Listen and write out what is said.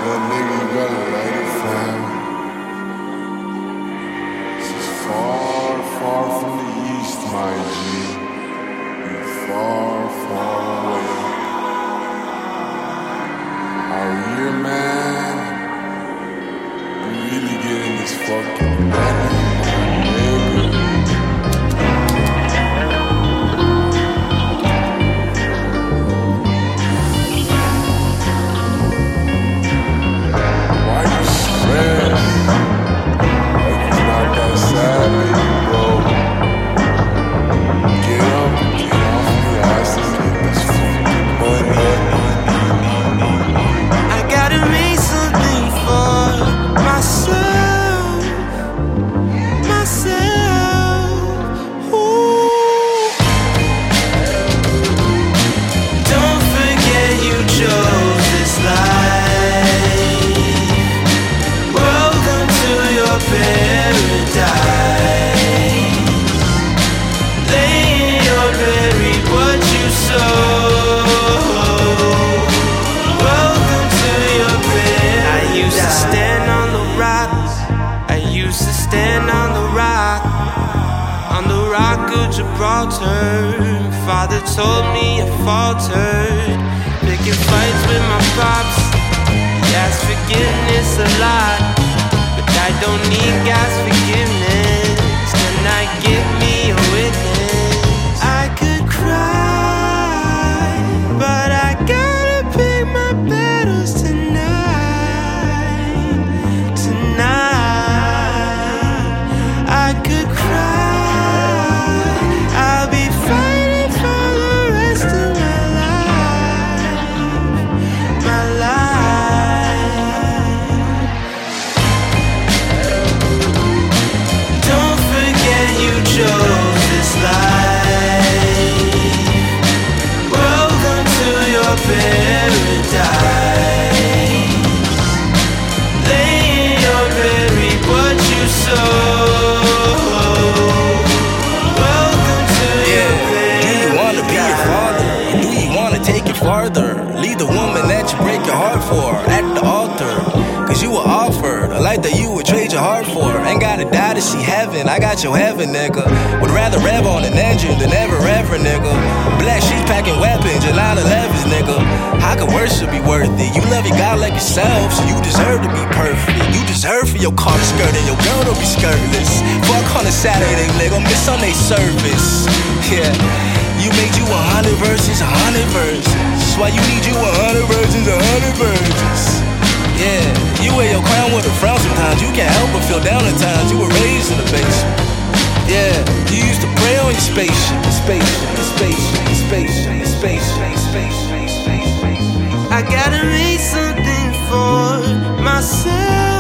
Little nigga, you gotta light it fam. This is far, far from the east, my G. You far, far away. Out here, man, we really getting this fucking money, nigga. Father told me I faltered, picking fights with my pops. He asked forgiveness a lot, but I don't need God's forgiveness. Can I get me a witness? I could cry, but I gotta pick my battles tonight. Tonight, I could cry. Leave the woman that you break your heart for at the altar, cause you were offered a life that you would trade your heart for. Ain't gotta die to see heaven, I got your heaven, nigga. Would rather rev on an engine than ever, nigga. Black sheets packing weapons, your 911s, nigga. How could worship be worth it? You love your God like yourself, so you deserve to be perfect. You deserve for your car to skirt and your girl to be skirtless. Fuck on a Saturday, nigga, miss Sunday service. Yeah, you made you 100 verses, 100 verses. That's why you need you 100 verses, 100 verses. Yeah, you wear your crown with a frown sometimes. You can't help but feel down at times. You were raised in the basement. Yeah, you used to pray on your spaceship. I gotta make something for myself.